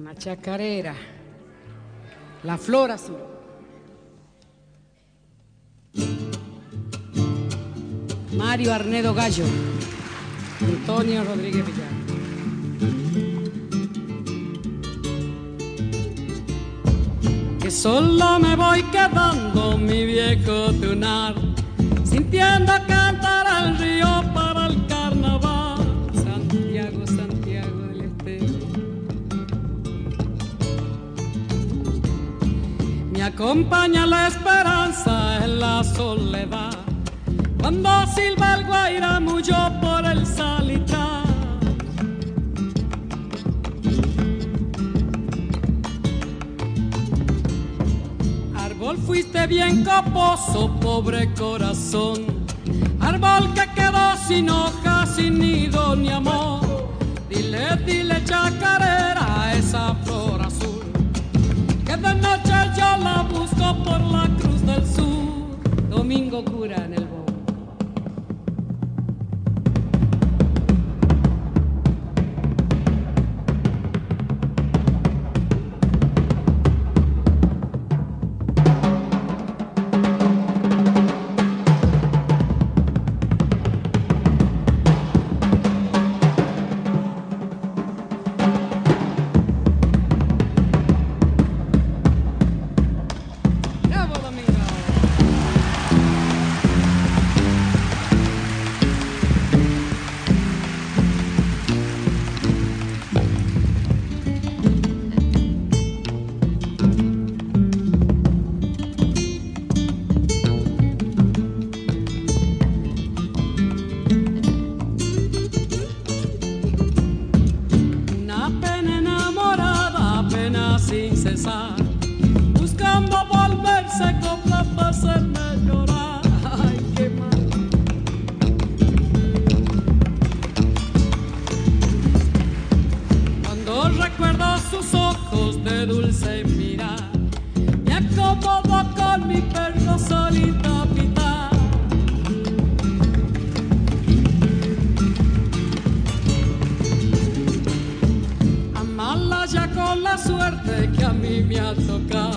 Chacarera, La Flor Azul. Mario Arnedo Gallo, Antonio Rodríguez Villar. Que solo me voy quedando, mi viejo tunar, sintiendo cantar al río para el carnaval. Santiago, Santiago del Estero. Me acompaña la esperanza en la soledad, cuando silba el guairamullo por el salitral. Árbol fuiste bien coposo, pobre corazón, árbol que quedó sin hojas, sin nido ni amor. Dile, dile chacarera a esa flor azul, que de noche yo la busco por la Cruz del Sur. Domingo Cura en el Bo. Buscando volverse copla para hacerme llorar. Ay, qué mal. Cuando recuerdo sus ojos de dulce mirar, me acomodo con mi perro solito a pitar. Amarla ya con la suerte que a mí me ha tocado,